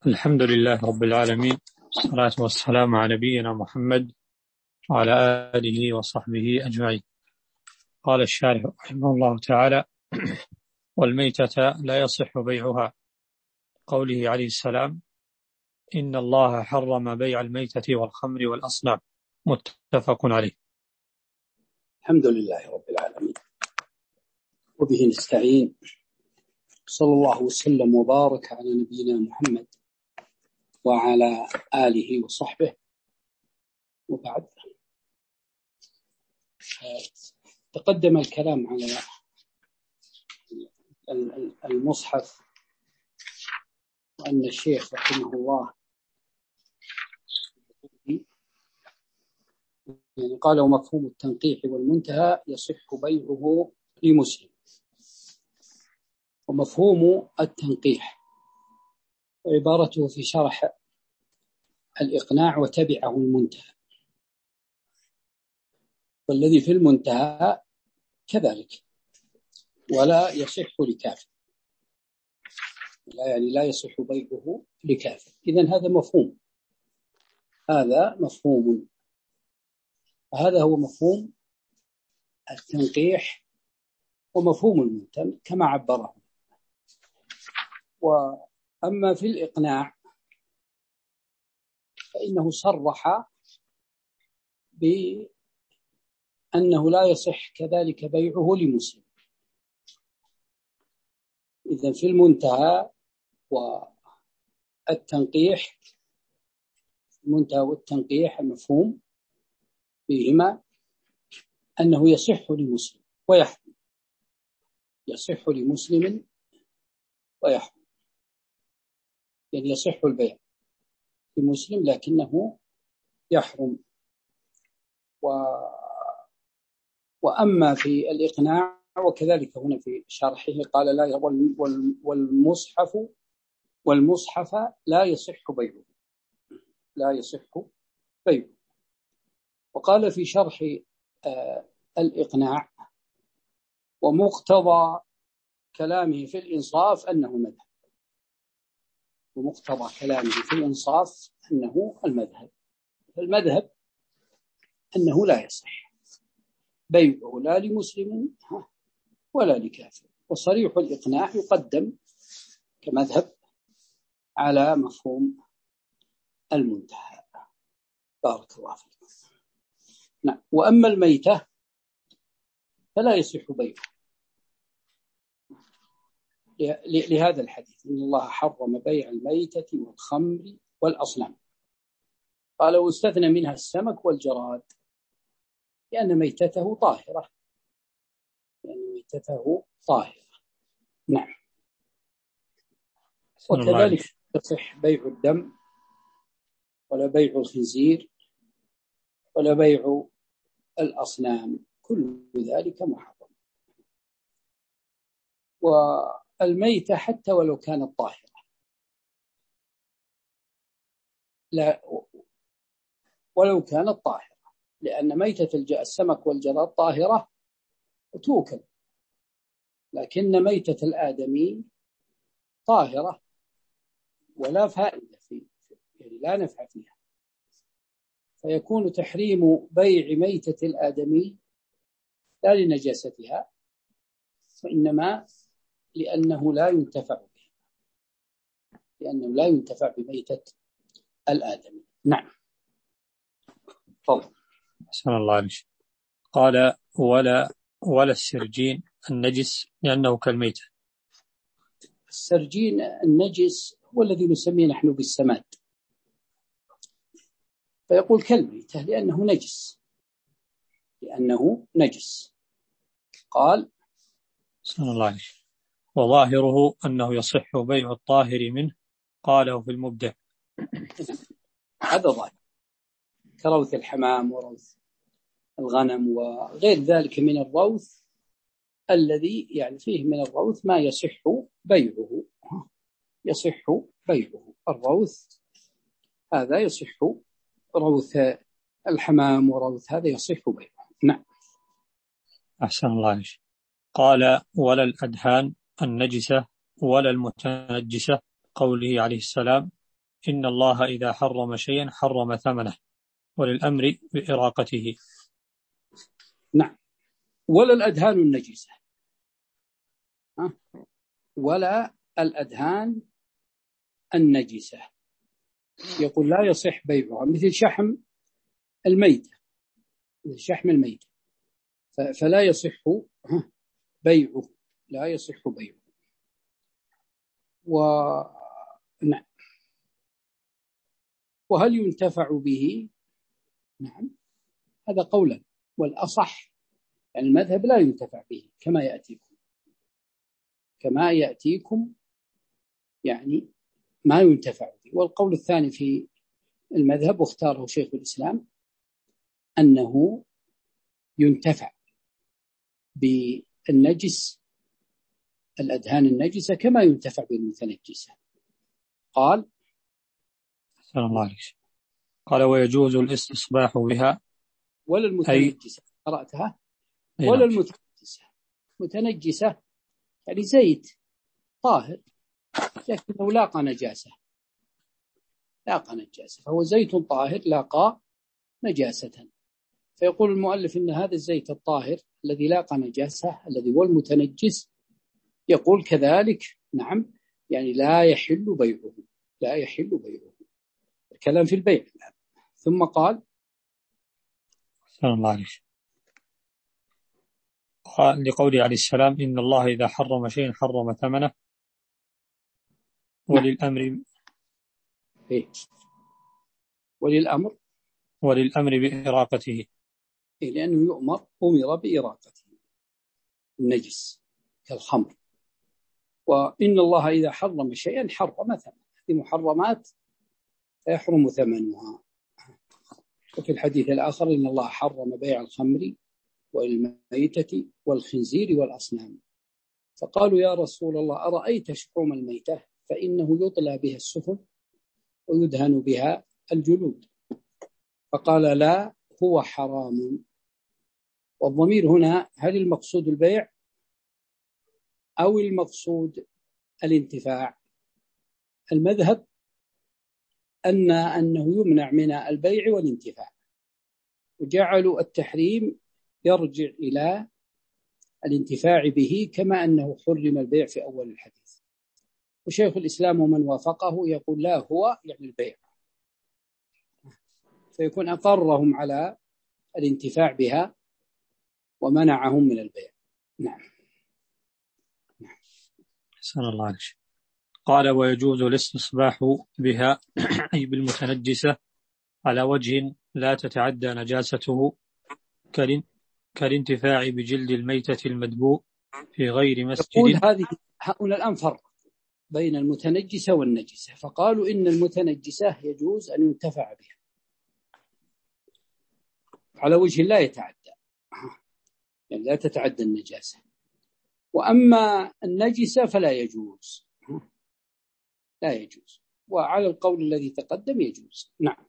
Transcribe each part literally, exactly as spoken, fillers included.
الحمد لله رب العالمين، والصلاة والسلام على نبينا محمد وعلى آله وصحبه أجمعين. قال الشارح رحمه الله تعالى: والميتة لا يصح بيعها، قوله عليه السلام: إن الله حرم بيع الميتة والخمر والأصنام. متفق عليه. الحمد لله رب العالمين، وبه نستعين. صلى الله وسلم وبارك على نبينا محمد وعلى آله وصحبه، وبعد. تقدم الكلام على المصحف، وأن الشيخ رحمه الله يعني قال: ومفهوم التنقيح والمنتهى يصح بيعه لمسلم. ومفهوم التنقيح عبارته في شرح الإقناع وتبعه المنتهى، والذي في المنتهى كذلك ولا يصح لكافر، لا يعني لا يصح بيعه لكافر. إذن هذا مفهوم، هذا مفهوم هذا هو مفهوم التنقيح ومفهوم المنتهى كما عبره. وأما في الإقناع فإنه صرح بأنه لا يصح كذلك بيعه لمسلم. إذن في المنتهى والتنقيح، المنتهى والتنقيح المفهوم فيهما أنه يصح لمسلم ويحرم، يصح لمسلم ويحرم، يعني يصح البيع لمسلم لكنه يحرم. و... وأما في الإقناع وكذلك هنا في شرحه قال: لا وال... والمصحف والمصحف لا يصح بيعه، لا يصح بيعه. وقال في شرح آه الإقناع: ومقتضى كلامه في الإنصاف أنه مذهب، ومقتضى كلامه في الإنصاف أنه المذهب. المذهب أنه لا يصح بيعه لا لمسلم ولا لكافر. وصريح الإقناع يقدم كمذهب على مفهوم المنتهى. بارك الله فيكم. نعم. وأما الميتة فلا يصح بيعه لهذا الحديث: إن الله حرم بيع الميتة والخمر والأصنام. قال: واستثنى منها السمك والجراد، لأن ميتته طاهرة، لأن ميتته طاهرة. نعم. وكذلك يصح بيع الدم، ولا بيع الخنزير، ولا بيع الأصنام، كل ذلك محرم. والميتة حتى ولو كانت طاهرة، لا ولو كانت طاهرة، لأن ميتة السمك والجراد طاهرة وتوكل، لكن ميتة الآدمي طاهرة ولا فائدة فيه، يعني لا نفع فيها. فيكون تحريم بيع ميتة الآدمي لا لنجاستها، وإنما لأنه لا ينتفع بها، لأنه لا ينتفع بميتة الآدمي. نعم. طبعا. أحسن الله عليك. قال: ولا ولا السرجين النجس لأنه كالميتة. السرجين النجس هو الذي نسميه نحن بالسماد، فيقول كالميتة لأنه نجس، لأنه نجس. قال: أحسن الله عليك. وظاهره أنه يصح بيع الطاهر منه، قاله في المبدع. هذا ظاهر، كروث الحمام وروث الغنم وغير ذلك من الروث الذي يعني فيه من الروث ما يصح بيعه، يصح بيعه. الروث هذا يصح، روث الحمام وروث هذا يصح بيعه. نعم. أحسن الله عليك. قال: ولا الأدهان النجسة ولا المتنجسة، قوله عليه السلام: إن الله إذا حرم شيئا حرم ثمنه وللأمر بإراقته. نعم. ولا الأدهان النجسة، ها؟ ولا الأدهان النجسة يقول لا يصح بيعها، مثل شحم الميتة، مثل شحم الميتة فلا يصح بيعه، لا يصح بيعه. و... نعم. وهل ينتفع به؟ نعم، هذا قولا، والأصح يعني المذهب لا ينتفع به كما يأتيكم، كما يأتيكم يعني ما ينتفع به. والقول الثاني في المذهب واختاره شيخ الإسلام أنه ينتفع بالنجس، الأدهان النجسة، كما ينتفع بالمتنجسة. قال السلام الله عليك. قال ويجوز الاستصباح بها ولا المتنجسة، قرأتها ولا المتنجسة. متنجسة يعني زيت طاهر لكنه لاقى نجاسة، لاقى نجاسة، فهو زيت طاهر لاقى نجاسة. فيقول المؤلف إن هذا الزيت الطاهر الذي لاقى نجاسة الذي هو المتنجس، يقول كذلك نعم يعني لا يحل بيعه، لا يحل بيعه. الكلام في البيع. ثم قال السلام الله عليك. قال لقوله عليه السلام إن الله إذا حرم شيئا حرم ثمنه وللأمر إيه؟ وللأمر وللأمر بإراقته، إيه؟ لأنه يؤمر أمر بإراقته النجس كالخمر. وإن الله إذا حرم شيئا حرم ثمنه، هذه محرمات فيحرم ثمنها. وفي الحديث الآخر إن الله حرم بيع الخمر والميتة والخنزير والأصنام. فقالوا يا رسول الله أرأيت شحوم الميتة فإنه يطلى بها السفن ويدهن بها الجلود. فقال لا هو حرام. والضمير هنا هل المقصود البيع أو المقصود الانتفاع؟ المذهب أن أنه يمنع من البيع والانتفاع، وجعلوا التحريم يرجع إلى الانتفاع به كما أنه حرم البيع في أول الحديث. وشيخ الإسلام ومن وافقه يقول لا هو يعني البيع، فيكون أقرهم على الانتفاع بها ومنعهم من البيع. نعم. نعم. سأل الله عليك. قال ويجوز الاستصباح بها أي بالمتنجسة على وجه لا تتعدى نجاسته كالانتفاع بجلد الميتة المدبوء في غير مسجد. يقول هذه هؤلاء الآن فرق بين المتنجسة والنجسة، فقالوا إن المتنجسة يجوز أن ينتفع بها على وجه لا يتعدى، يعني لا تتعدى النجاسة. وأما النجسة فلا يجوز، لا يجوز. وعلى القول الذي تقدم يجوز. نعم.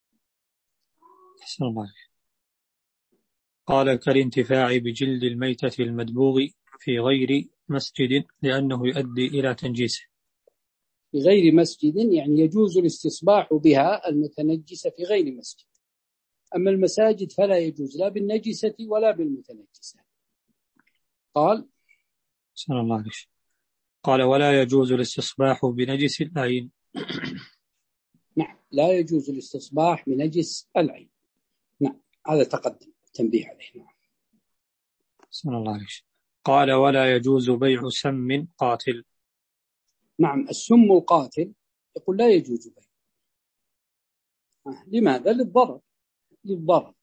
أحسن الله. قال كالانتفاع بجلد الميتة المدبوغ في غير مسجد لأنه يؤدي إلى تنجيسه. في غير مسجد يعني يجوز الاستصباح بها المتنجسة في غير مسجد، أما المساجد فلا يجوز لا بالنجسة ولا بالمتنجسة. قال سلام الله عليك. قال ولا يجوز الاستصباح بنجس العين. نعم، لا يجوز الاستصباح بنجس العين. نعم، هذا تقدم تنبيه عليه. نعم. سلام الله عليك. قال ولا يجوز بيع سم قاتل. نعم، السم القاتل يقول لا يجوز بيع. لماذا؟ للضرر، للضرر.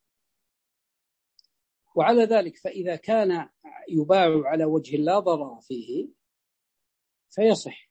وعلى ذلك فإذا كان يباع على وجه لا ضرر فيه فيصح.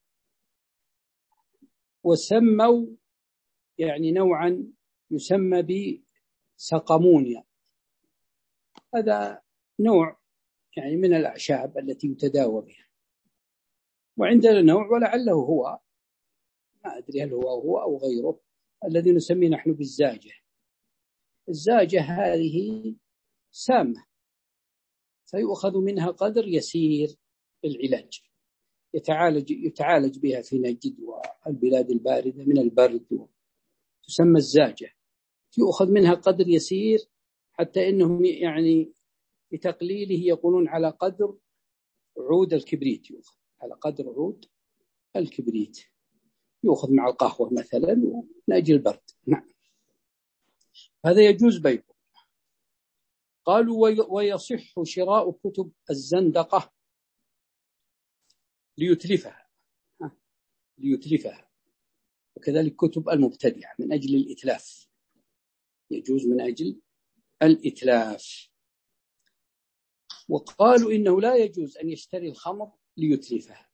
وسموا يعني نوعا يسمى بسقمونيا، هذا نوع يعني من الأعشاب التي يتداوى بها. وعندنا نوع ولعله هو، ما أدري هل هو هو أو غيره، الذي نسميه نحن بالزاجة. الزاجة هذه سامة فيؤخذ منها قدر يسير العلاج، يتعالج يتعالج بها في نجد والبلاد الباردة من البرد، تسمى الزاجة، يؤخذ منها قدر يسير، حتى إنهم يعني بتقليله يقولون على قدر عود الكبريت، يؤخذ على قدر عود الكبريت، يؤخذ مع القهوة مثلا من أجل البرد. نعم، هذا يجوز بيعه. قالوا ويصح شراء كتب الزندقة ليتلفها ليتلفها وكذلك كتب المبتدعة من أجل الإتلاف، يجوز من أجل الإتلاف. وقالوا إنه لا يجوز أن يشتري الخمر ليتلفها،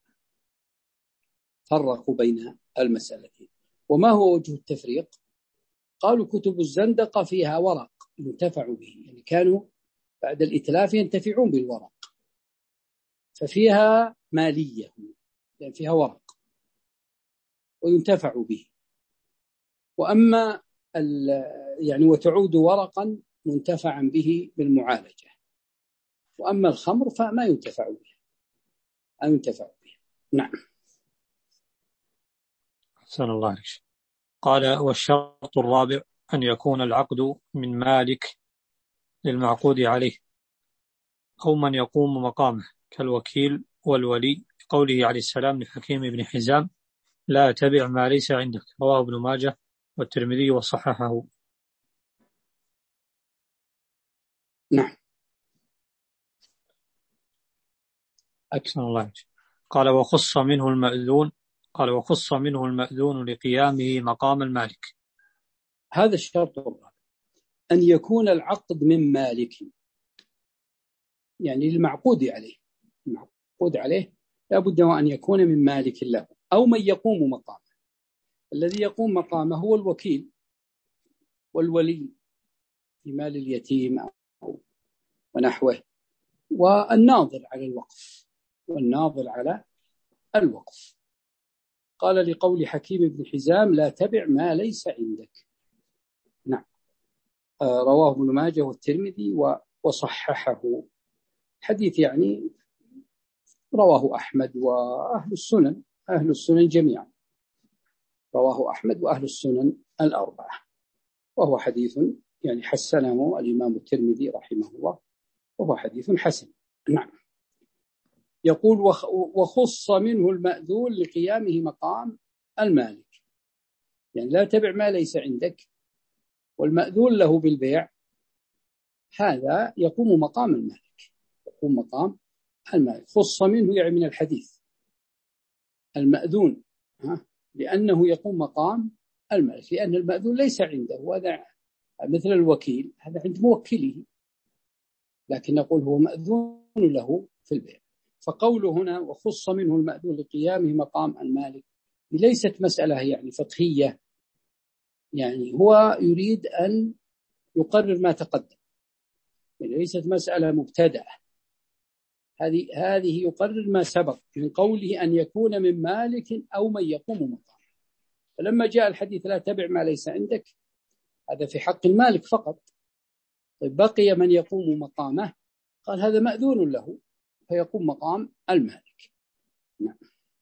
فرقوا بين المسألتين. وما هو وجه التفريق؟ قالوا كتب الزندقة فيها ورق ينتفع به، يعني كانوا بعد الإتلاف ينتفعون بالورق، ففيها مالية، يعني فيها ورق وينتفع به. وأما يعني وتعود ورقا منتفعا به بالمعالجة. وأما الخمر فما ينتفع به أو ينتفع به. نعم. أحسن الله عليك. قال والشرط الرابع أن يكون العقد من مالك للمعقود عليه أو من يقوم مقامه كالوكيل والولي، قوله عليه السلام لحكيم بن حزام لا تبع ما ليس عندك، رواه ابن ماجه والترمذي وصححه. نعم. أحسن الله عليك. قال وخص منه المأذون قال وخص منه المأذون لقيامه مقام المالك. هذا الشرط الرابع، أن يكون العقد من مالك، يعني المعقود عليه المعقود عليه لا بد وأن يكون من مالك له أو من يقوم مقامه. الذي يقوم مقامه هو الوكيل والولي في مال اليتيم أو ونحوه، والناظر على الوقف والناظر على الوقف. قال لقول حكيم بن حزام لا تبع ما ليس عندك. نعم. آه رواه ابن ماجه والترمذي وصححه. حديث يعني رواه أحمد وأهل السنن أهل السنن جميعا، رواه أحمد وأهل السنن الأربعة، وهو حديث يعني حسنه الإمام الترمذي رحمه الله، وهو حديث حسن. نعم. يقول وخص منه المأذون لقيامه مقام المالك، يعني لا تبع ما ليس عندك، والمأذون له بالبيع هذا يقوم مقام المالك، يقوم مقام المالك. خص منه يعني من الحديث المأذون، ها، لأنه يقوم مقام المالك، لأن المأذون ليس عنده، وهذا مثل الوكيل هذا عند موكله، لكن نقول هو مأذون له في البيع. فقوله هنا وخص منه المأذون لقيامه مقام المالك ليست مسألة يعني فقهية، يعني هو يريد أن يقرر ما تقدم، يعني ليست مسألة مبتدأة، هذه هذه يقرر ما سبق من قوله أن يكون من مالك أو من يقوم مقام. فلما جاء الحديث لا تبع ما ليس عندك، هذا في حق المالك فقط. طيب بقي من يقوم مقامه، قال هذا مأذون له فيقوم مقام المالك. نعم.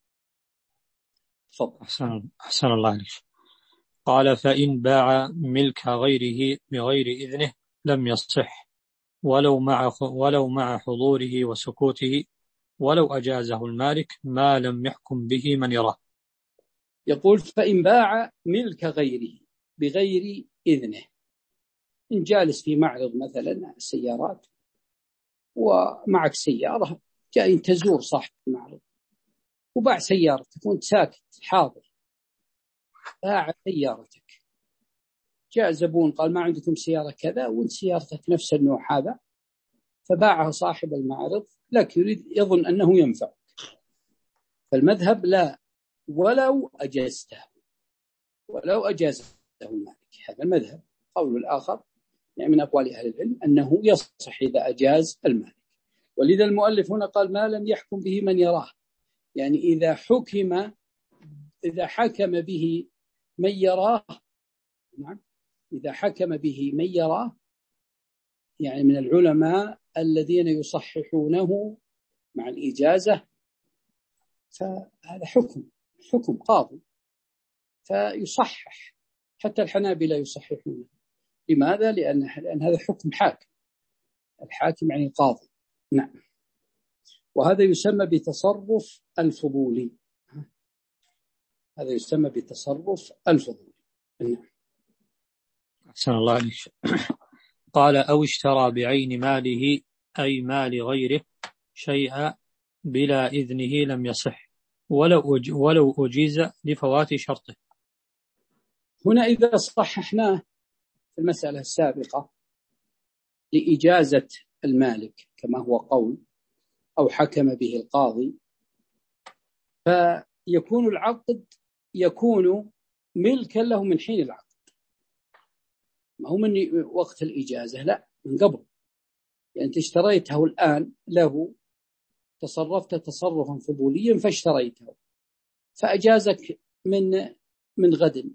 تفضل. أحسن, أحسن الله عليك. قال فإن باع ملك غيره بغير إذنه لم يصح ولو مع ولو مع حضوره وسكوته، ولو أجازه المالك ما لم يحكم به من يراه. يقول فإن باع ملك غيره بغير إذنه، إن جالس في معرض مثلا السيارات ومعك سيارة، جاي تزور صاحب المعرض وباع سيارتك وانت ساكت حاضر، باع سيارتك، جاء زبون قال ما عندكم سيارة كذا وانت سيارتك نفس النوع هذا، فباعها صاحب المعرض لك، يريد يظن أنه ينفع. فالمذهب لا، ولو أجازته ولو أجازته المالك، هذا المذهب. قول الآخر يعني من أقوال أهل العلم أنه يصح إذا أجاز المالك. ولذا المؤلف هنا قال ما لم يحكم به من يراه، يعني إذا حكم إذا حكم به من يراه، نعم، إذا حكم به من يراه يعني من العلماء الذين يصححونه مع الإجازة، فهذا حكم حكم قاضي فيصحح، حتى الحنابلة يصححونه. لماذا؟ لأن, لأن هذا حكم حاكم، الحاكم يعني قاضي. نعم. وهذا يسمى بتصرف الفضولي، هذا يسمى بتصرف الفضولي. نعم. أحسن الله عليك. قال أو اشترى بعين ماله أي مال غيره شيئا بلا إذنه لم يصح ولو ولو أجيز لفوات شرطه. هنا إذا صححناه في المسألة السابقة لإجازة المالك كما هو قول أو حكم به القاضي، فيكون العقد يكون ملكا له من حين العقد، ما هو من وقت الإجازة، لا، من قبل. يعني أنت اشتريته الآن له، تصرفت تصرفا فضوليا فاشتريته، فأجازك من من غد،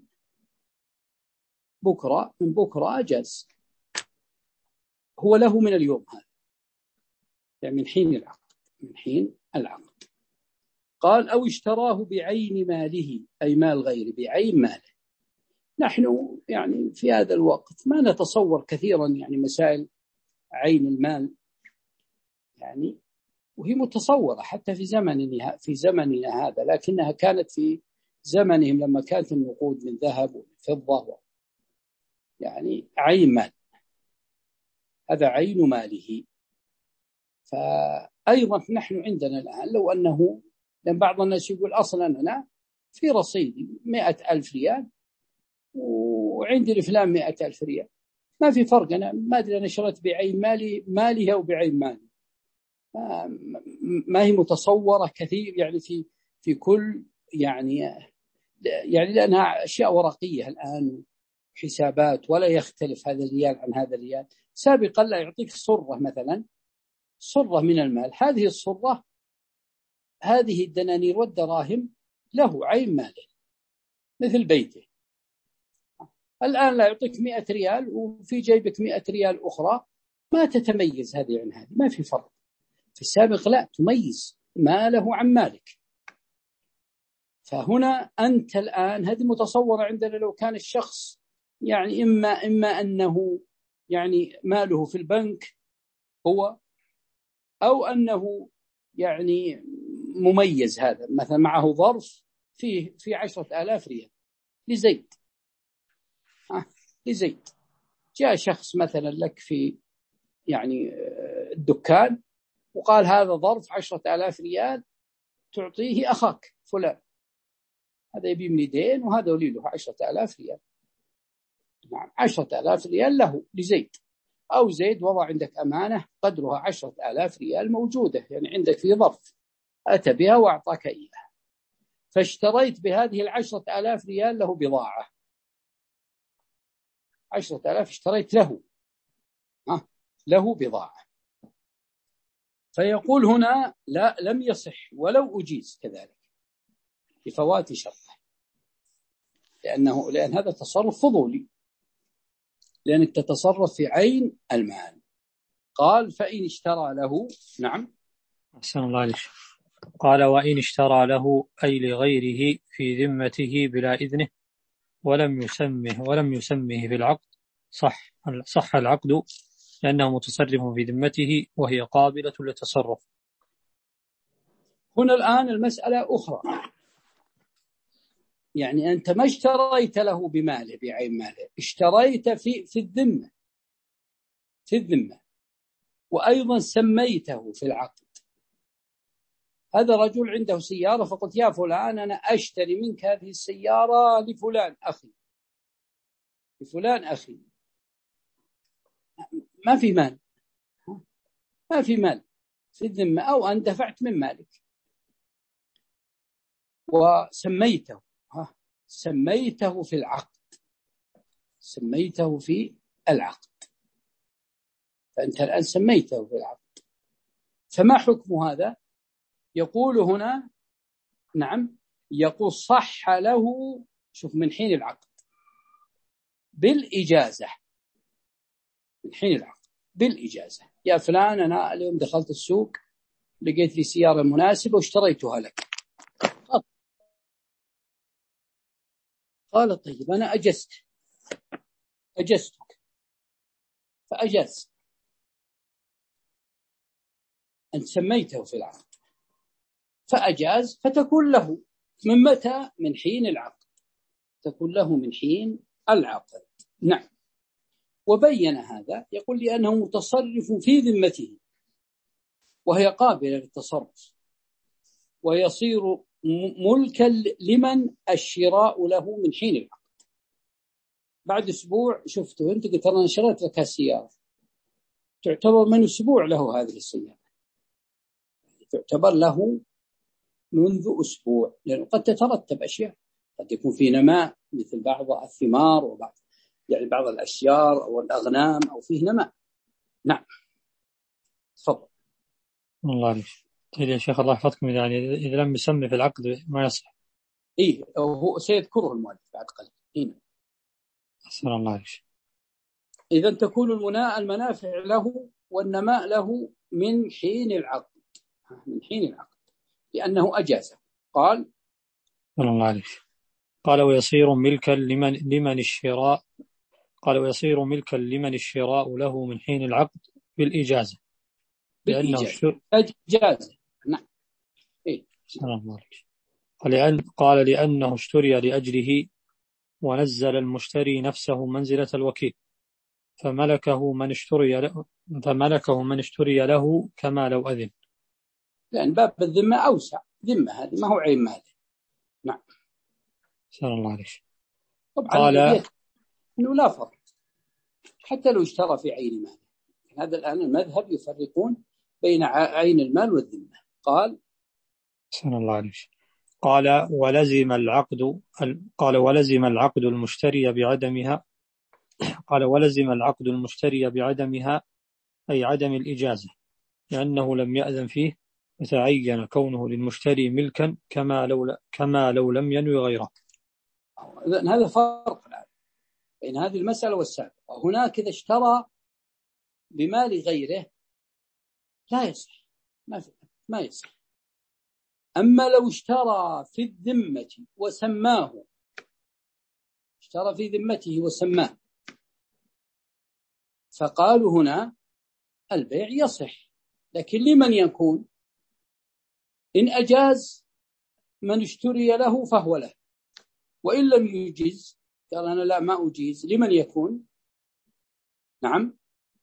بكرة، من بكرة أجاز، هو له من اليوم هذا، يعني من حين العقد، من حين العقد. قال أو اشتراه بعين ماله أي مال غيره، بعين ماله. نحن يعني في هذا الوقت ما نتصور كثيرا يعني مسائل عين المال، يعني وهي متصورة حتى في زمننا في زمننا هذا، لكنها كانت في زمنهم لما كانت النقود من ذهب وفضة، يعني عين مال، هذا عين ماله. فأيضا نحن عندنا الآن لو أنه، لأن بعض الناس يقول أصلا أنا في رصيدي مئة ألف ريال وعندي لفلان مئة ألف ريال، ما في فرق، أنا ما أدري أنا شريت بعين مالي مالي أو بعين مالي، ما هي متصورة كثير يعني في في كل يعني يعني لأنها أشياء ورقية الآن، حسابات، ولا يختلف هذا الريال عن هذا الريال. سابقا لا يعطيك صرة مثلا، صرة من المال، هذه الصرة هذه الدنانير والدراهم له عين ماله مثل بيته. الآن لا يعطيك مئة ريال وفي جيبك مئة ريال أخرى، ما تتميز هذه عن هذه، ما في فرق. في السابق لا، تميز ماله عن مالك. فهنا أنت الآن هذه متصورة عندنا، لو كان الشخص يعني إما إما أنه يعني ماله في البنك هو، أو أنه يعني مميز، هذا مثلا معه ظرف فيه في عشرة آلاف ريال لزيد، آه لزيد. جاء شخص مثلا لك في يعني الدكان وقال هذا ظرف عشرة آلاف ريال تعطيه أخاك فلان، هذا يبي من دين وهذا وليله عشرة آلاف ريال، نعم عشرة آلاف ريال له لزيد، أو زيد وضع عندك أمانة قدرها عشرة آلاف ريال موجودة، يعني عندك في ظرف أتى بها وأعطاك إياها، فاشتريت بهذه العشرة آلاف ريال له بضاعة، عشرة آلاف اشتريت له ها له بضاعة. فيقول هنا لا، لم يصح ولو أجيز كذلك لفوات شرطه، لأنه لأن هذا تصرف فضولي، لأنك تتصرف في عين المال. قال فإن اشترى له. نعم. أحسن الله عليك. قال وإن اشترى له أي لغيره في ذمته بلا إذنه ولم يسمه ولم يسمه في العقد صح صح العقد، لأنه متصرف في ذمته وهي قابلة للتصرف. هنا الآن المسألة أخرى، يعني أنت ما اشتريت له بماله بعين ماله، اشتريت في في الذمة في الذمة وأيضا سميته في العقد. هذا رجل عنده سيارة فقلت يا فلان أنا أشتري منك هذه السيارة لفلان أخي، لفلان أخي، ما في مال، ما في مال في الذمة، أو أن دفعت من مالك وسميته، ها سميته في العقد، سميته في العقد، فأنت الآن سميته في العقد، فما حكم هذا؟ يقول هنا نعم، يقول صح له، شوف من حين العقد بالإجازة، من حين العقد بالإجازة، يا فلان أنا اليوم دخلت السوق لقيت لي سيارة مناسبة واشتريتها لك، قال طيب أنا أجزت أجزتك فأجاز، أنت سميته في العقد فأجاز، فتكون له من متى؟ من حين العقد، تكون له من حين العقد. نعم. وبين هذا، يقول لأنه متصرف في ذمته وهي قابلة للتصرف، ويصير ملكا لمن الشراء له من حين العقد. بعد أسبوع شفته أنت قلت أنا شريت لك السيارة، تعتبر من أسبوع له هذه السيارة، تعتبر له منذ أسبوع، لأنه قد تترتب أشياء، قد يكون في نماء مثل بعض الثمار وبعض يعني بعض الأشجار أو الأغنام أو فيه نماء. نعم تفضل. الله عليك. طيب يا شيخ الله يحفظكم، يعني إذا لم يسمي في العقد ما يصح. إيه هو سيذكره المؤلف بعد قليل. هنا أسأل الله عليك. إذا تكون المناء المنافع له والنماء له من حين العقد، من حين العقد لأنه أجازه. قال الله عليك. قال ويصير ملكا لمن لمن الشراء قال ويصير ملكا لمن الشراء له من حين العقد بالإجازة، لأنه بالإجازة أجازه. نعم. إيه. الله عليك. قال لأن قال لأنه اشتري لأجله ونزل المشتري نفسه منزلة الوكيل، فملكه من اشتري له فملكه من اشتري له كما لو أذن، لأن باب الذمة أوسع، ذمة هذه ما هو عين ماله. نعم. سأل الله عليك. طبعا قال أنه لا فرق حتى لو اشترى في عين ماله. هذا الآن المذهب يفرقون بين عين المال والذمة. قال سأل الله عليك. قال ولزم العقد قال ولزم العقد المشتري بعدمها قال ولزم العقد المشتري بعدمها أي عدم الإجازة، لأنه لم يأذن فيه، وتعين كونه للمشتري ملكا كما لو كما لو لم ينوي غيره. هذا فرق بين هذه المسألة والسابقة. هناك إذا اشترى بمال غيره لا يصح، ما ما يصح. أما لو اشترى في الذمة وسماه، اشترى في ذمته وسماه، فقالوا هنا البيع يصح، لكن لمن يكون؟ إن أجاز من اشتري له فهو له، وإن لم يجيز قال أنا لا ما أجيز، لمن يكون؟ نعم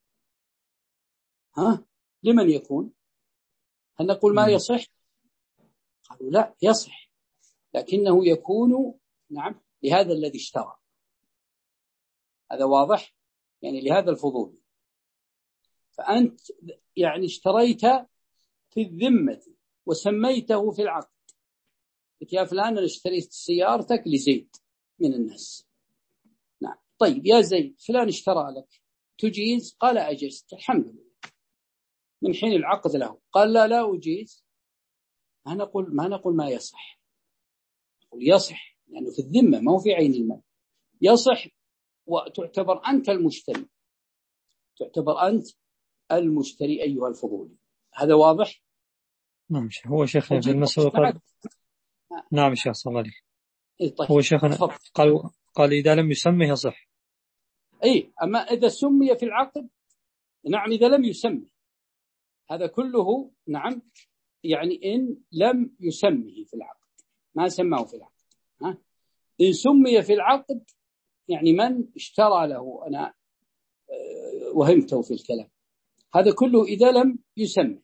ها لمن يكون؟ هل نقول ما يصح؟ قالوا لا يصح، لكنه يكون نعم لهذا الذي اشترى. هذا واضح، يعني لهذا الفضول. فأنت يعني اشتريت في الذمة وسميته في العقد، قلت يا فلان أنا اشتريت سيارتك لزيد من الناس. نعم طيب يا زيد فلان اشترى لك، تجيز؟ قال أجزت، الحمد لله، من حين العقد له. قال لا لا أجيز، ما نقول ما نقول ما يصح، نقول يصح لأنه في الذمة ما هو في عين المال، يصح، وتعتبر أنت المشتري، تعتبر أنت المشتري أيها الفضولي. هذا واضح؟ نعم هو شيخنا في المسألة قال نعم شيخ صلى الله عليه. إيه طيب. هو شيخنا قال قال إذا لم يسمه يصح. أي أما إذا سمي في العقد نعم، إذا لم يسمي هذا كله نعم، يعني إن لم يسمه في العقد، ما سماه في العقد. ها؟ إن سمي في العقد يعني من اشترى له، أنا وهمته في الكلام، هذا كله إذا لم يسمي.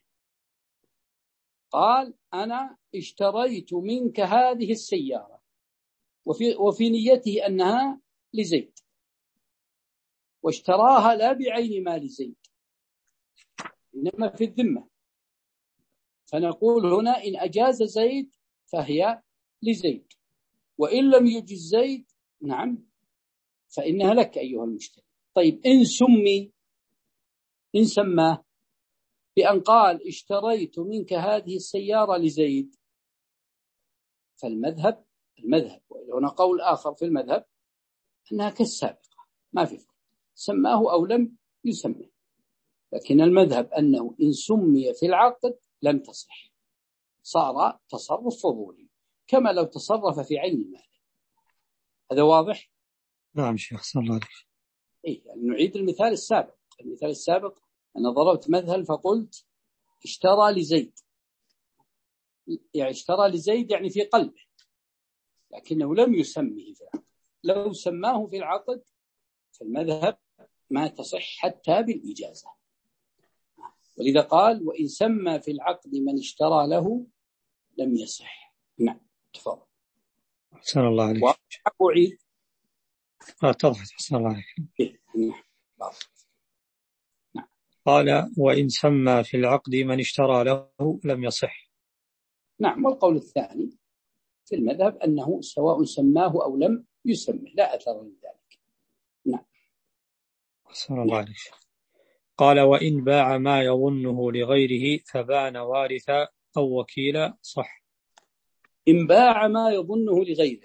قال أنا اشتريت منك هذه السيارة، وفي, وفي نيته أنها لزيد، واشتراها لا بعين مال زيد إنما في الذمة، فنقول هنا إن أجاز زيد فهي لزيد، وإن لم يجز زيد نعم فإنها لك أيها المشتري. طيب إن سمي، إن سماه بأن قال اشتريت منك هذه السيارة لزيد، فالمذهب المذهب وهنا قول آخر في المذهب أنها كالسابقة ما في فرق، سماه أو لم يسمه، لكن المذهب أنه إن سمي في العقد لم تصح، صار تصرف فضولي كما لو تصرف في عين المال. هذا واضح؟ نعم شيخ صلى الله عليه وسلم. إيه يعني نعيد المثال السابق. المثال السابق أنا ضربت مثل فقلت اشترى لزيد، يعني اشترى لزيد يعني في قلبه، لكنه لم يسمه في العقد. لو سماه في العقد في المذهب ما تصح حتى بالإجازة، ولذا قال وإن سمى في العقد من اشترى له لم يصح. نعم تفضل. أحسن الله عليك. وأعيد اتضحت. أحسن الله عليك. نعم. نعم. قال وإن سمى في العقد من اشترى له لم يصح. نعم. والقول الثاني في المذهب أنه سواء سماه أو لم يسمه لا أثر من ذلك. نعم. أحسن الله عليك. قال وإن باع ما يظنه لغيره فبان وارثا أو وكيلا صح. إن باع ما يظنه لغيره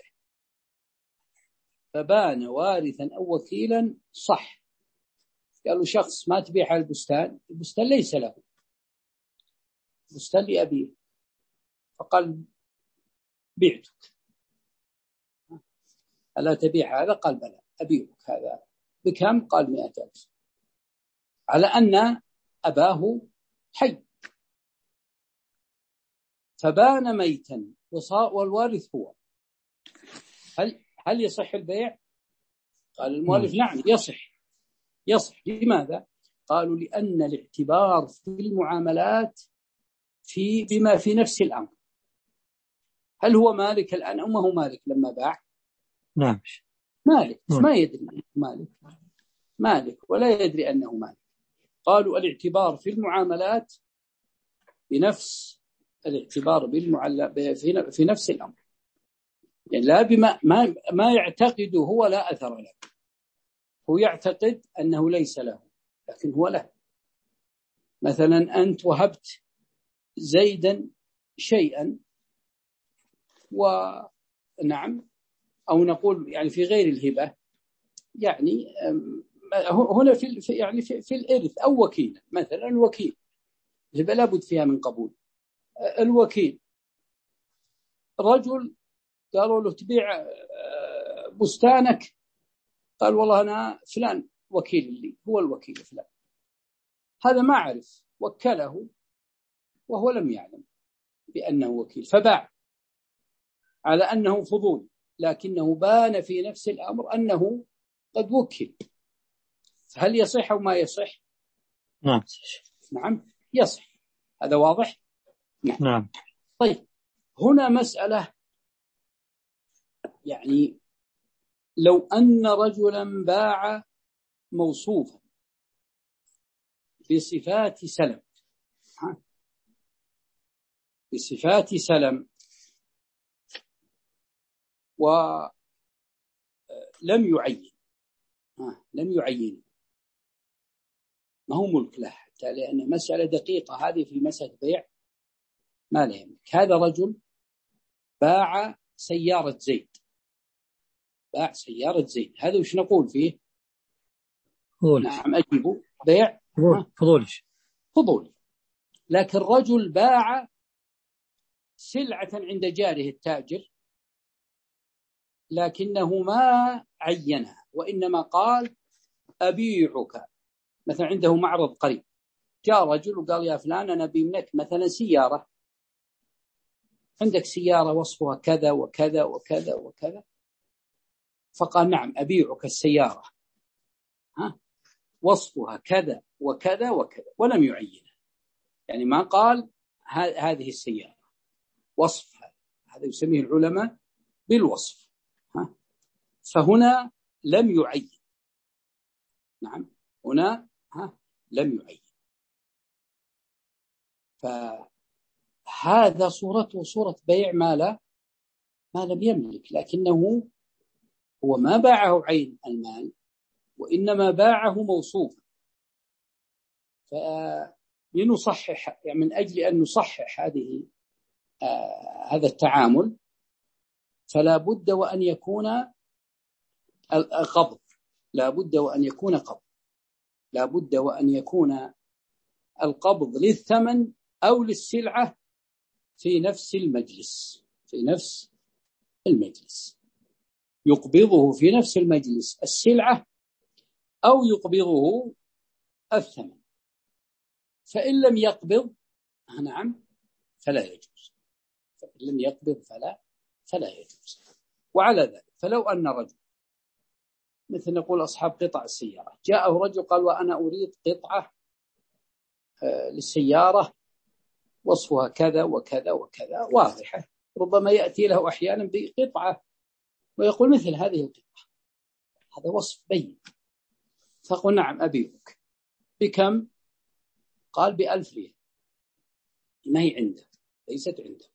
فبان وارثا أو وكيلا صح. قالوا شخص ما تبيع البستان، البستان ليس له، البستان لأبيه، فقال بعتك، ألا تبيع هذا؟ قال بلى أبيعك هذا. بكم؟ قال مئة ألف، على أن أباه حي، فبان ميتا والوارث هو. هل هل يصح البيع؟ قال المؤلف نعم يصح. يصح. لماذا؟ قالوا لأن الاعتبار في المعاملات في بما في نفس الأمر. هل هو مالك الآن أو ما هو مالك لما باع؟ نعم مالك، ما يدري أنه مالك، مالك ولا يدري أنه مالك. قالوا الاعتبار في المعاملات بنفس الاعتبار بالمعل... في... في نفس الأمر، يعني لا بما ما, ما يعتقد هو لا أثر له، هو يعتقد أنه ليس له لكن هو له. مثلا أنت وهبت زيدا شيئا ونعم، أو نقول يعني في غير الهبة، يعني هنا في يعني في, في الإرث أو وكيل، مثلا الوكيل الهبة لابد فيها من قبول. الوكيل رجل قالوا له تبيع بستانك، قال والله أنا فلان وكيل لي، هو الوكيل فلان، هذا ما عرف وكله وهو لم يعلم بأنه وكيل، فباع على أنه فضول، لكنه بان في نفس الأمر أنه قد وكل. هل يصح أو ما يصح؟ نعم. نعم يصح. هذا واضح؟ نعم. نعم. طيب هنا مسألة، يعني لو أن رجلا باع موصوفا بصفات سلم، بصفات سلم ولم يعين، لم يعين، ما هو ملك له حتى، لأن مسألة دقيقة هذه في مسألة بيع ما لا يملك. هذا رجل باع سيارة زيد، باع سيارة زيد، هذا وش نقول فيه؟ فضولي. نعم أجيبه بيع فضولي، فضولي. لكن رجل باع سلعة عند جاره التاجر لكنه ما عينها، وإنما قال أبيعك، مثلا عنده معرض قريب، جاء رجل وقال يا فلان أنا أبي منك مثلا سيارة، عندك سيارة وصفها كذا وكذا وكذا وكذا، فقال نعم أبيعك السيارة، ها وصفها كذا وكذا وكذا، ولم يعينها، يعني ما قال هذه السيارة وصفها، هذا يسميه العلماء بالوصف، ها فهنا لم يعين. نعم هنا ها لم يعين، فهذا صورته صورة بيع ما لا ما لم يملك، لكنه هو ما باعه عين المال وإنما باعه موصوف. فلنصحح يعني من أجل أن نصحح هذه آه هذا التعامل، فلا بد وأن يكون القبض، لا بد وأن يكون قبض، لا بد وأن يكون القبض للثمن أو للسلعة في نفس المجلس، في نفس المجلس. يقبضه في نفس المجلس السلعة أو يقبضه الثمن. فإن لم يقبض نعم فلا يجوز، فإن لم يقبض فلا فلا يجوز. وعلى ذلك فلو أن رجل مثل نقول أصحاب قطع السيارة، جاءه رجل قال وأنا أريد قطعة للسيارة وصفها كذا وكذا وكذا واضحة، ربما يأتي له أحيانا بقطعة ويقول مثل هذه القطعة، هذا وصف بين، فقل نعم أبيعك بكم؟ قال بألف ريال، ما هي عنده، ليست عنده.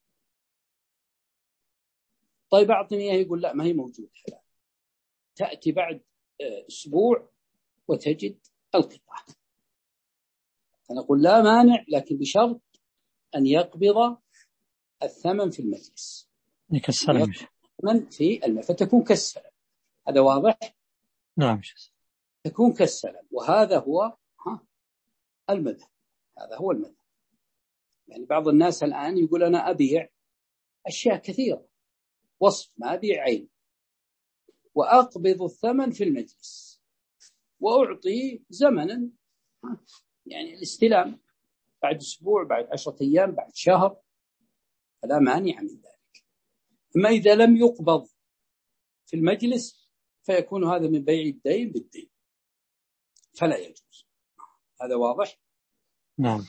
طيب أعطني إياه، يقول لا ما هي موجودة، تأتي بعد أسبوع وتجد القطعة. فنقول لا مانع، لكن بشرط أن يقبض الثمن في المجلس، يكسلم من في المجلس فتكون كالسلم. هذا واضح؟ نعم، تكون كالسلم، وهذا هو ها المذهب، هذا هو المذهب. يعني بعض الناس الآن يقول أنا أبيع أشياء كثيرة، وصف ما أبيع عين، وأقبض الثمن في المجلس وأعطي زمنا، يعني الاستلام بعد أسبوع، بعد عشرة أيام، بعد شهر، فلا مانع من ذلك. أما إذا لم يقبض في المجلس فيكون هذا من بيع الدين بالدين، فلا يجوز. هذا واضح؟ نعم.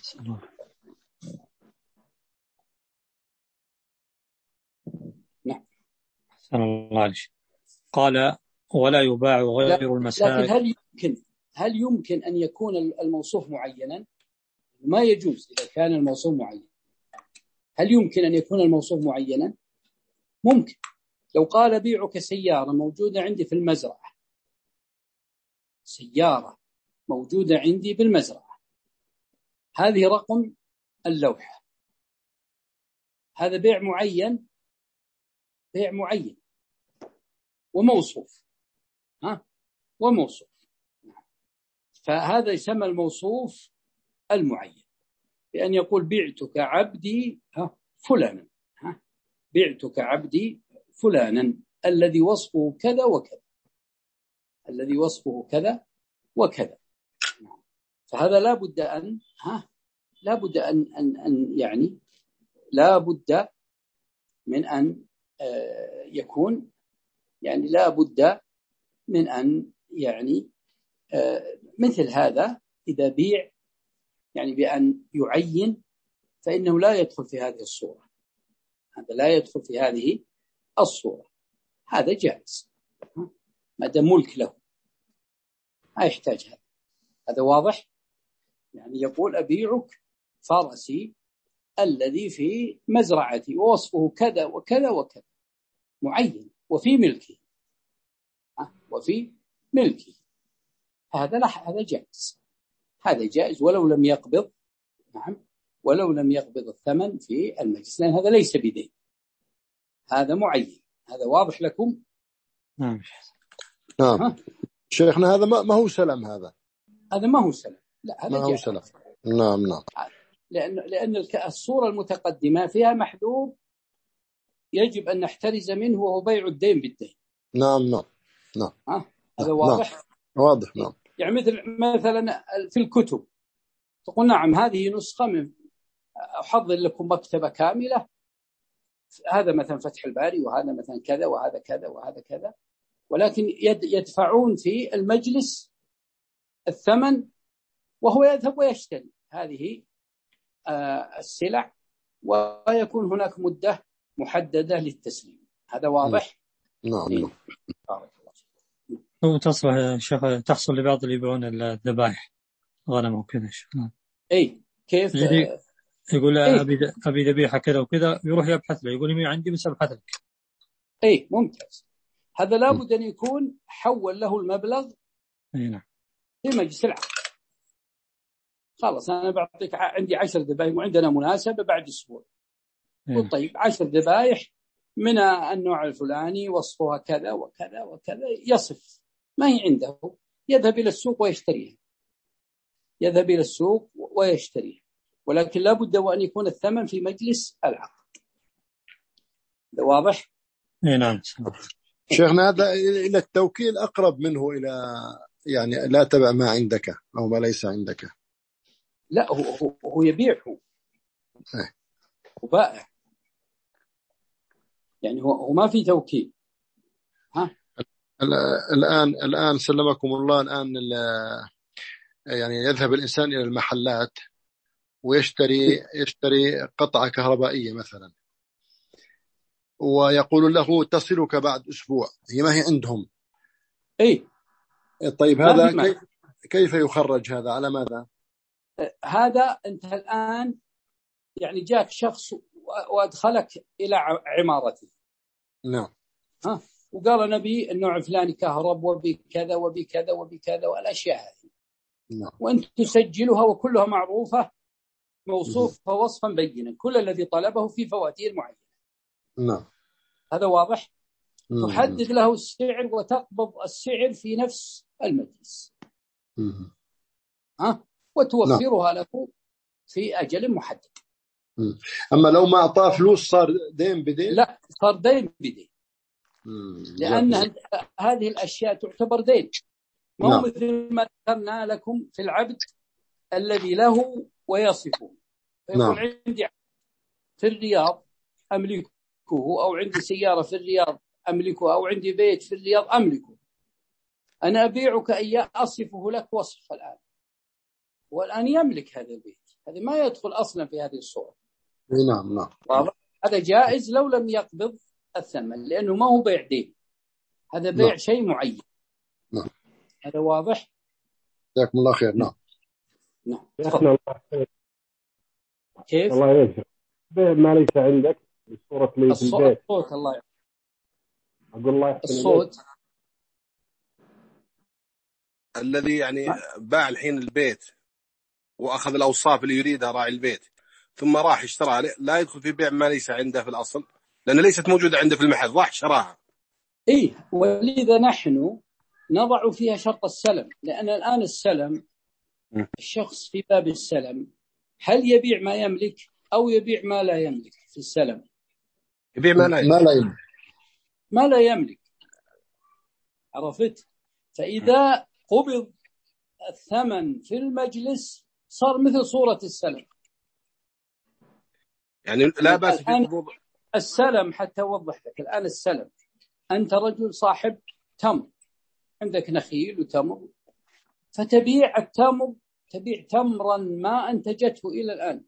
نعم. أحسن الله عليك. قال ولا يباع غير المساك. لكن هل يمكن هل يمكن أن يكون الموصوف معينا؟ ما يجوز إذا كان الموصوف معين. هل يمكن أن يكون الموصوف معينا؟ ممكن. لو قال بيعك سيارة موجودة عندي في المزرعة، سيارة موجودة عندي بالمزرعة، هذه رقم اللوحة، هذا بيع معين، بيع معين وموصوف، ها وموصوف، فهذا يسمى الموصوف المعين، بأن يقول بعتك عبدي ها فلانا، ها بعتك عبدي فلانا الذي وصفه كذا وكذا، الذي وصفه كذا وكذا. فهذا لا بد أن ها لا بد أن أن أن يعني لا بد من أن يكون، يعني لا بد من أن يعني مثل هذا إذا بيع يعني بأن يعين، فإنه لا يدخل في هذه الصورة، هذا لا يدخل في هذه الصورة، هذا جائز ما دام ملك له، ما يحتاج هذا. هذا واضح؟ يعني يقول أبيعك فرسي الذي في مزرعتي ووصفه كذا وكذا وكذا، معين وفي ملكه، وفي ملكه، هذا لا، هذا جائز، هذا جائز ولو لم يقبض، نعم ولو لم يقبض الثمن في المجلس، لأن هذا ليس بدين، هذا معين. هذا واضح لكم؟ نعم نعم شيخنا، هذا ما هو سلم، هذا هذا ما هو سلم، لا هذا ما هو سلم. نعم نعم لأن لأن الصورة المتقدمة فيها محذور يجب أن نحترز منه، وهو بيع الدين بالدين. نعم نعم نعم ها هذا واضح؟ نعم. واضح. نعم. يعني مثل مثلا في الكتب تقول نعم هذه نسخة من، أحضر لكم مكتبة كاملة، هذا مثلا فتح الباري، وهذا مثلا كذا، وهذا كذا، وهذا كذا، ولكن يدفعون في المجلس الثمن وهو يذهب ويشتري هذه السلع، ويكون هناك مدة محددة للتسليم. هذا واضح؟ نعم نعم. هو تصبح شيخ تحصل لبعض اللي يبيعون الذبائح غنم وكذا. اي كيف يقول ابي ابي ذبيحه كذا وكذا، يروح يبحث له، يقول لي عندي بس ابحث لك. اي ممتاز. هذا لابد ان يكون حول له المبلغ اي نعم في مجلس العقد. خلاص انا بعطيك عندي عشر ذبائح وعندنا مناسبه بعد اسبوع، قل طيب عشر ذبائح من النوع الفلاني وصفها كذا وكذا وكذا، يصف ما هي عنده، يذهب الى السوق ويشتريها، يذهب الى السوق ويشتريها، ولكن لا بد وان يكون الثمن في مجلس العقد. ده واضح؟ اي نعم. شيخنا هذا إلى التوكيل أقرب منه إلى يعني لا تبع ما عندك أو ما ليس عندك. لا هو هو, هو يبيعه وبائع، يعني هو هو ما في توكيل. ها الآن الآن سلمكم الله، الآن يعني يذهب الإنسان إلى المحلات ويشتري يشتري قطعة كهربائية مثلا، ويقول له تصلك بعد أسبوع، هي ما هي عندهم. إيه طيب هذا كيف كيف يخرج هذا على ماذا؟ هذا أنت الآن يعني جاك شخص وأدخلك إلى عمارته. نعم. ها وقال نبي النوع الفلاني كهرب وبكذا وبكذا وبكذا والأشياء هذه. نعم. وأنت تسجلها وكلها معروفة موصوفة وصفا بينا، كل الذي طلبه في فواتير معينة. نعم. هذا واضح. مم. تحدد له السعر وتقبض السعر في نفس المجلس. ها وتوفرها نعم. له في أجل محدد. مم. أما لو ما أعطاه فلوس صار دين بدين؟ لا صار دين بدين. لأن هذه الأشياء تعتبر دين، ما هو نعم. مثل ما ذكرنا لكم في العبد الذي له ويصفه، فيقول نعم. عندي في الرياض أملكه، أو عندي سيارة في الرياض أملكه، أو عندي بيت في الرياض أملكه، أنا أبيعك إياه أصفه لك وصف الآن، والآن يملك هذا البيت. هذا ما يدخل أصلا في هذه الصورة. نعم نعم. هذا جائز لو لم يقبض الثمن، لأنه ما هو بيع دين، هذا بيع نعم. شيء معين. نعم. هذا واضح. جزاكم الله خير. نعم نعم. كيف؟ الله يجزاك. بيع ما ليس عندك الصورة اللي في البيت. الصوت الله يحفظك. أقول الله يحفظك. الصوت الذي يعني باع الحين البيت وأخذ الأوصاف اللي يريدها راعي البيت، ثم راح اشترى، لا يدخل في بيع ما ليس عنده في الأصل، لأن ليست موجودة عنده في المحل، راح شراها. إيه، ولذا نحن نضع فيها شرط السلم، لأن الآن السلم م. الشخص في باب السلم هل يبيع ما يملك أو يبيع ما لا يملك في السلم؟ يبيع ما لا يملك. ما لا يملك, ما لا يملك. عرفت؟ فإذا قبض الثمن في المجلس صار مثل صورة السلم. يعني لا بأس في قبض السلم. حتى أوضح لك الآن السلم، أنت رجل صاحب تمر، عندك نخيل وتمر، فتبيع التمر، تبيع تمرا ما أنتجته إلى الآن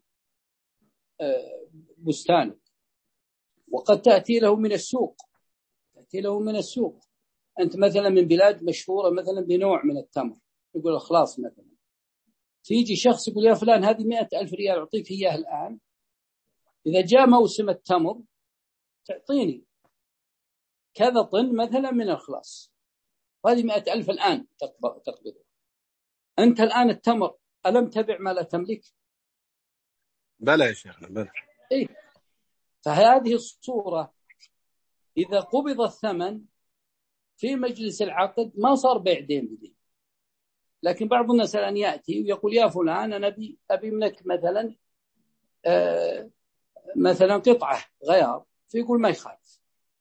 بستانك، وقد تأتي له من السوق، تأتي له من السوق. أنت مثلا من بلاد مشهورة مثلا بنوع من التمر، يقول خلاص مثلا، تيجي شخص يقول يا فلان هذه مئة ألف ريال أعطيك إياه الآن، إذا جاء موسم التمر تعطيني كذا طن مثلا من الخلاص، وهذه مئة ألف الآن تقبضه. أنت الآن التمر ألم تبع ما لا تملك؟ بلى يا شيخنا بلى. إيه؟ فهذه الصورة إذا قبض الثمن في مجلس العقد ما صار بيع دين بدين. لكن بعض الناس الآن يأتي ويقول يا فلان أنا أبي أبي منك مثلا آه مثلا قطعة غيار، فيقول ما يخالف،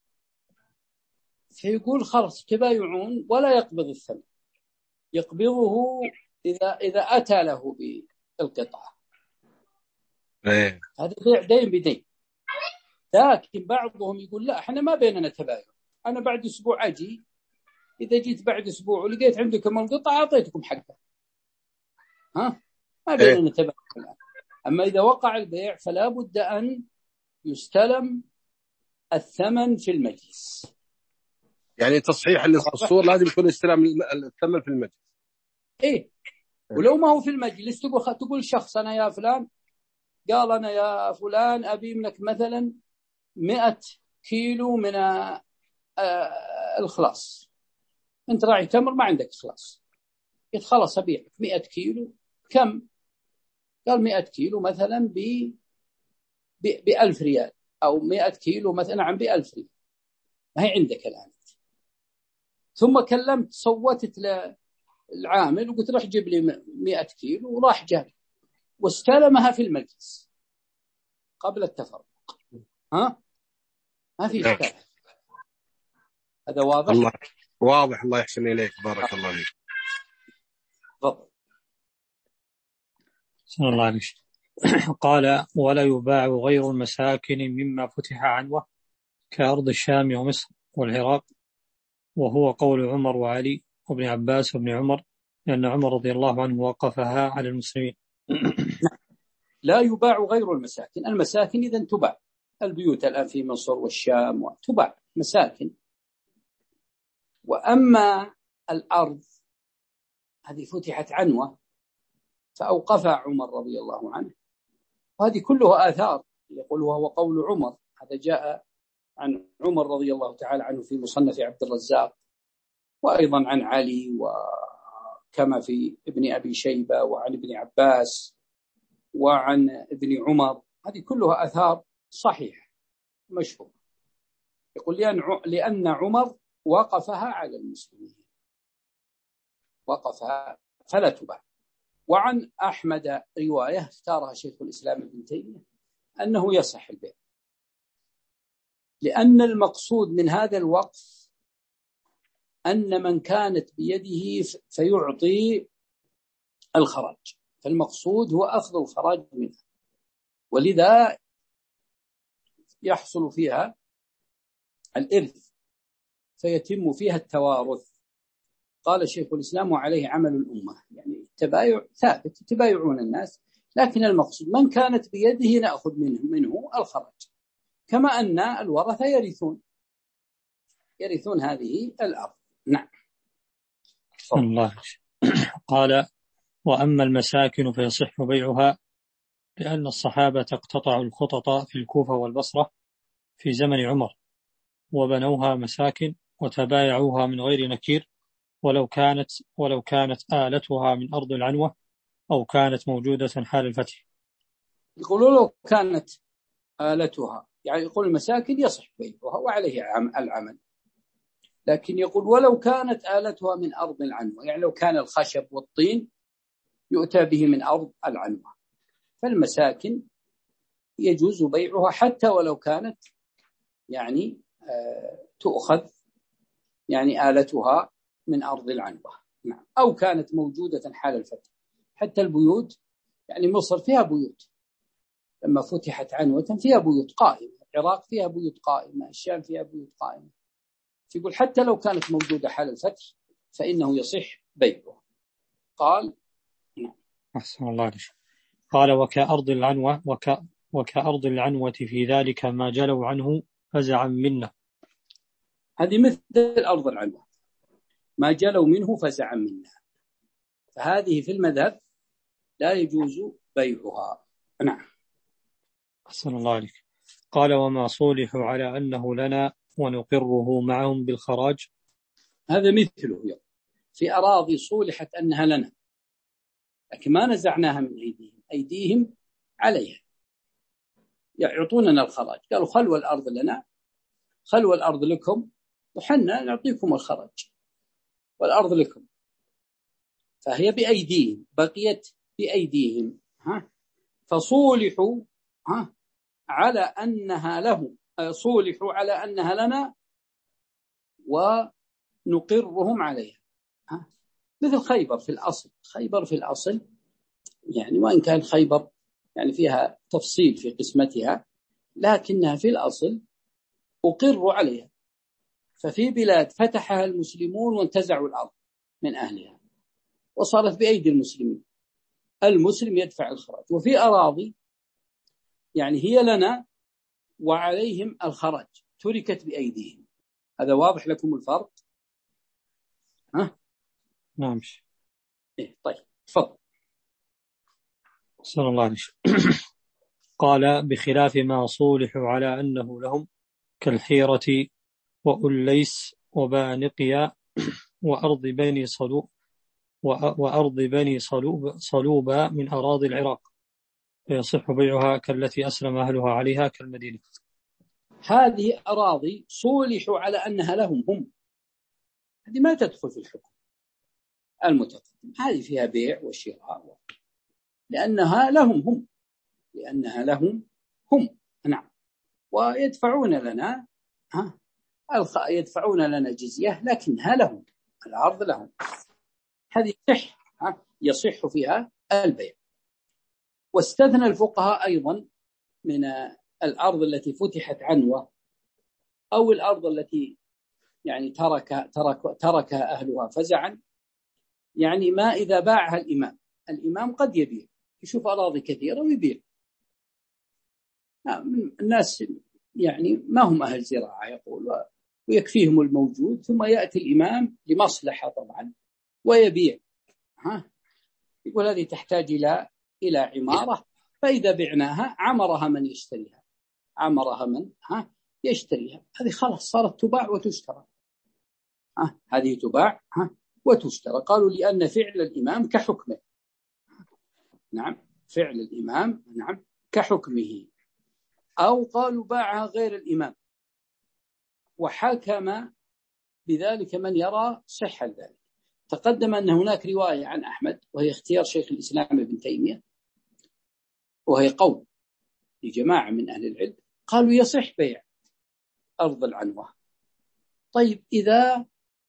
فيقول خلاص تبايعون ولا يقبض الثمن، يقبضه إذا إذا أتى له بالقطعة. إيه. هذا بيع دين بدين. لكن بعضهم يقول لا احنا ما بيننا تبايع، أنا بعد أسبوع أجي، إذا جيت بعد أسبوع ولقيت عندكم القطعة أعطيتكم حقها، ها ما بيننا تبايع الآن. أما إذا وقع البيع فلا بد أن يستلم الثمن في المجلس. يعني تصحيح الصور لازم يكون استلام الثمن في المجلس. إيه، ولو ما هو في المجلس تقول تقول شخص أنا يا فلان، قال أنا يا فلان أبي منك مثلا مئة كيلو من الخلاص، أنت راعي تمر ما عندك خلاص، قلت خلاص أبيعك مئة كيلو. كم؟ قال مئة كيلو مثلا ب بألف ريال، أو مئة كيلو مثلا عن بألف ريال، ما هي عندك الآن. ثم كلمت صوتت للعامل وقلت راح جيب لي مئة كيلو، وراح جاب واستلمها في المجلس قبل التفرق. ها ما في إشكال. هذا واضح؟ الله واضح، الله يحسن إليك، بارك الله فيك. تفضل. صلى الله عليه وسلم. قال ولا يباع غير المساكن مما فتح عنوه كأرض الشام ومصر والعراق، وهو قول عمر وعلي وابن عباس وابن عمر، لأن عمر رضي الله عنه وقفها على المسلمين. لا يباع غير المساكن. المساكن إذن تباع، البيوت الآن في مصر والشام تباع مساكن. وأما الأرض هذه فتحت عنوة فأوقفها عمر رضي الله عنه، وهذه كلها آثار يقول وهو قول عمر. هذا جاء عن عمر رضي الله تعالى عنه في مصنف عبد الرزاق، وأيضا عن علي، وكما في ابن أبي شيبة، وعن ابن عباس، وعن ابن عمر. هذه كلها آثار صحيحة مشهورة. يقول لأن عمر وقفها على المسلمين، وقفها فلا تباع. وعن أحمد رواية اختارها شيخ الإسلام ابن تيمية أنه يصح البيع، لأن المقصود من هذا الوقف أن من كانت بيده فيعطي الخراج، فالمقصود هو أخذ الخراج منها، ولذا يحصل فيها الإرث فيتم فيها التوارث. قال شيخ الإسلام وعليه عمل الأمة، يعني التبايع ثابت، يتبايعون الناس، لكن المقصود من كانت بيده نأخذ منه, منه الخراج، كما أن الورثة يرثون يرثون هذه الأرض. نعم. الله. قال وأما المساكن فيصح بيعها، لأن الصحابة اقتطعوا الخطط في الكوفة والبصرة في زمن عمر، وبنوها مساكن وتبايعوها من غير نكير، ولو كانت ولو كانت آلتها من أرض العنوة أو كانت موجودة حال الفتح. يقولوا لو كانت آلتها، يعني يقول المساكن يصح بيعها وعليه العمل، لكن يقول ولو كانت آلتها من أرض العنوة، يعني لو كان الخشب والطين يؤتى به من أرض العنوة، فالمساكن يجوز بيعها حتى ولو كانت يعني آه تؤخذ يعني آلتها من أرض العنوة. نعم. أو كانت موجودة حال الفتح. حتى البيوت، يعني مصر فيها بيوت لما فتحت عنوة فيها بيوت قائمة، العراق فيها بيوت قائمة، الشام فيها بيوت قائمة. يقول حتى لو كانت موجودة حال الفتح فإنه يصح بيعها. قال نعم. أحسن الله عليك. قال وكأرض العنوة وك وكأرض العنوة في ذلك ما جلوا عنه فزعا منا. هذه مثل الأرض العنوة، ما جلوا منه فزعا منا، فهذه في المذهب لا يجوز بيعها. نعم. أحسن الله عليك. قال وما صولحوا على أنه لنا ونقره معهم بالخراج. هذا مثله في أراضي صولحت أنها لنا، لكن ما نزعناها من أيديهم، أيديهم عليها، يعطوننا الخراج، قالوا خلوا الأرض لنا، خلوا الأرض لكم، وحنا نعطيكم الخراج والأرض لكم، فهي بأيديهم، بقيت بأيديهم. ها فصولحوا ها على أنها لهم، صولحوا على أنها لنا ونقرهم عليها. ها مثل خيبر في الأصل، خيبر في الأصل يعني وإن كان خيبر يعني فيها تفصيل في قسمتها، لكنها في الأصل أقروا عليها. ففي بلاد فتحها المسلمون وانتزعوا الأرض من أهلها وصارت بأيدي المسلمين، المسلم يدفع الخراج، وفي أراضي يعني هي لنا وعليهم الخراج تركت بأيديهم. هذا واضح لكم الفرق؟ ها؟ نعم. إيه طيب تفضل. صلى الله عليه وسلم. قال بخلاف ما صولحوا على أنه لهم كالحيرة وأليس وبانقيا وأرض بني صلوب وأرض بني صلوب صلوبا من أراضي العراق، فيصح بيعها كالتي أسلم أهلها عليها كالمدينة. هذه أراضي صولحوا على أنها لهم هم، هذه ما تدخل في الحكم المتقدم، هذه فيها بيع وشراء لأنها لهم هم، لأنها لهم هم. نعم. ويدفعون لنا ها يدفعون لنا جزية لكنها لهم، العرض لهم، هذه يصح يصح فيها البيع. واستثنى الفقهاء أيضا من الأرض التي فتحت عنوة أو الأرض التي يعني ترك ترك تركها أهلها فزعا، يعني ما إذا باعها الإمام، الإمام قد يبيع، يشوف أراضي كثيرة ويبيع. الناس يعني ما هم أهل زراعة يقول، ويكفيهم الموجود، ثم يأتي الإمام لمصلحة طبعا ويبيع. ها يقول هذه تحتاج إلى إلى عمارة، فإذا بعناها عمرها من يشتريها، عمرها من ها يشتريها، هذه خلاص صارت تباع وتشترى. ها هذه تباع ها وتشترى. قالوا لأن فعل الإمام كحكمه. نعم، فعل الإمام نعم كحكمه. أو قالوا باعها غير الإمام وحكم بذلك من يرى صحة ذلك. تقدم أن هناك رواية عن أحمد وهي اختيار شيخ الإسلام ابن تيمية، وهي قول لجماعة من أهل العلم، قالوا يصح بيع أرض العنوة. طيب إذا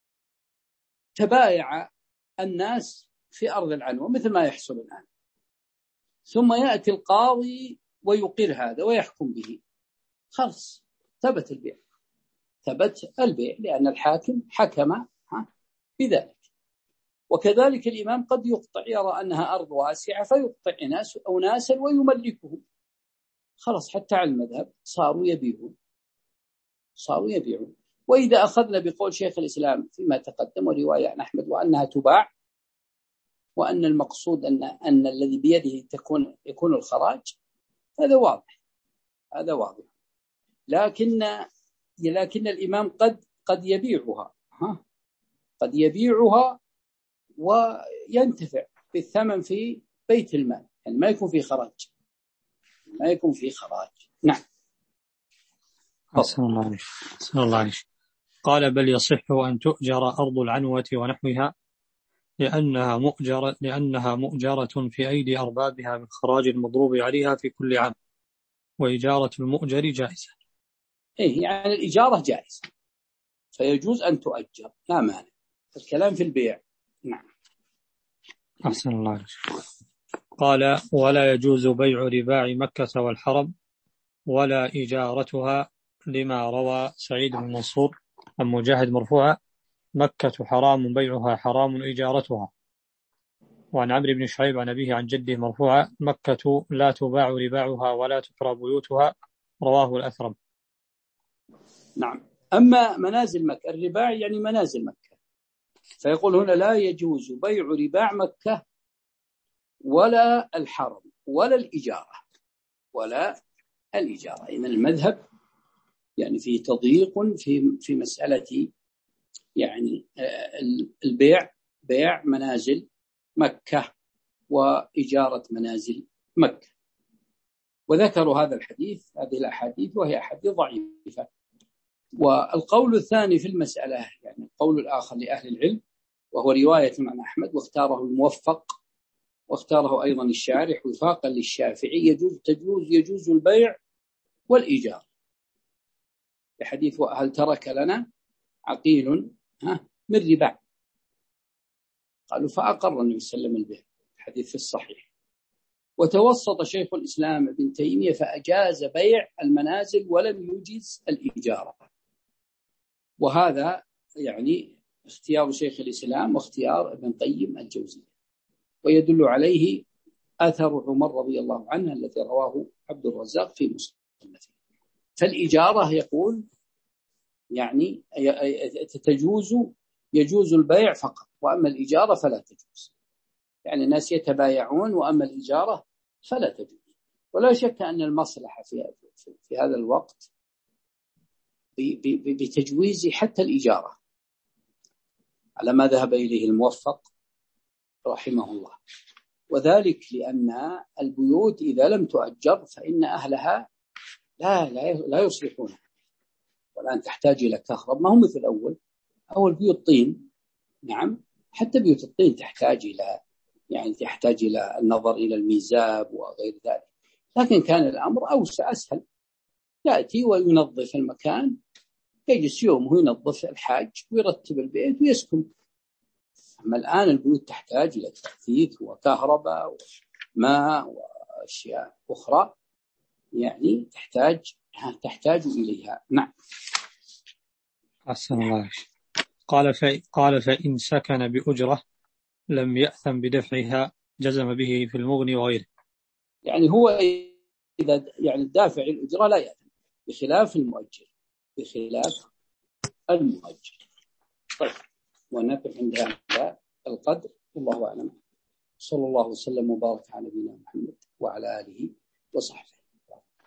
تبايع الناس في أرض العنوة مثل ما يحصل الآن، ثم يأتي القاضي ويقر هذا ويحكم به، خلص ثبت البيع، ثبت البيع لأن الحاكم حكم بذلك. وكذلك الإمام قد يقطع، يرى أنها أرض واسعة فيقطع ناس أو ناسا ويملكهم، خلص حتى على المذهب صاروا يبيعون صاروا يبيعون. وإذا أخذنا بقول شيخ الإسلام فيما تقدم ورواية عن أحمد وأنها تباع، وأن المقصود أن أن الذي بيده تكون يكون الخراج، هذا واضح، هذا واضح. لكن لكن الإمام قد قد يبيعها، ها قد يبيعها وينتفع بالثمن في بيت المال، يعني ما يكون في خراج، ما يكون في خراج. نعم. أحسن الله عليك. أحسن الله عليك. قال بل يصح أن تؤجر أرض العنوة ونحوها لأنها مؤجرة لأنها مؤجرة في أيدي أربابها بالخراج المضروب عليها في كل عام، وإجارة المؤجر جائزة. إيه يعني الإجارة جائزة، فيجوز أن تؤجر لا مانع. الكلام في البيع. نعم. أحسن الله عليك. قال ولا يجوز بيع رباع مكة والحرم ولا إجارتها، لما روى سعيد بن منصور عن مجاهد مرفوعا مكة حرام بيعها حرام إجارتها، وعن عمرو بن شعيب عن أبيه عن جده مرفوعا مكة لا تباع رباعها ولا تكرى بيوتها، رواه الأثرم. نعم. أما منازل مكة، الرباع يعني منازل مكة، فيقول هنا لا يجوز بيع رباع مكة ولا الحرم ولا الإجارة ولا الإجارة. إذن المذهب يعني فيه تضييق في في مسألة يعني البيع، بيع منازل مكة وإجارة منازل مكة. وذكروا هذا الحديث، هذه الأحاديث، وهي أحاديث ضعيفة. والقول الثاني في المسألة يعني القول الآخر لأهل العلم، وهو رواية عن أحمد واختاره الموفق واختاره أيضا الشارح وفاقا للشافعي، يجوز تجوز يجوز البيع والإيجار، بحديث هل ترك لنا عقيل ها من رباع، قالوا فأقر النبي صلى الله عليه وسلم البيع، الحديث في الصحيح. وتوسط شيخ الإسلام ابن تيمية فأجاز بيع المنازل ولم يجز الإيجار، وهذا يعني اختيار شيخ الإسلام واختيار ابن قيم الجوزية، ويدل عليه أثر عمر رضي الله عنه الذي رواه عبد الرزاق في مصنفه. فالإجارة يقول يعني تجوز يجوز البيع فقط، وأما الإجارة فلا تجوز، يعني الناس يتبايعون وأما الإجارة فلا تجوز. ولا شك أن المصلحة في في هذا الوقت بتجويز حتى الإجارة على ما ذهب إليه الموفق رحمه الله، وذلك لأن البيوت إذا لم تؤجر فإن أهلها لا لا لا يصلحونها، والآن تحتاج إلى كهرب، ما هو مثل الأول. أول بيوت طين، نعم، حتى بيوت الطين تحتاج إلى يعني تحتاج إلى النظر إلى الميزاب وغير ذلك، لكن كان الأمر أوسع أسهل، يأتي وينظف المكان يجلس يوم وينظف الحاج ويرتب البيت ويسكن. أما الآن البيوت تحتاج إلى تأثيث وكهرباء وماء وأشياء أخرى يعني تحتاج تحتاج إليها. نعم. أحسن الله. قال في قال فإن سكن بأجرة لم يأثم بدفعها، جزم به في المغني وغيره. يعني هو إذا يعني الدافع الأجرة لا يأثم بخلاف المؤجر بخلاف المؤجر. طيب، ونقف عند هذا القدر، والله أعلم. صلى الله وسلم وبارك على نبينا محمد وعلى آله وصحبه.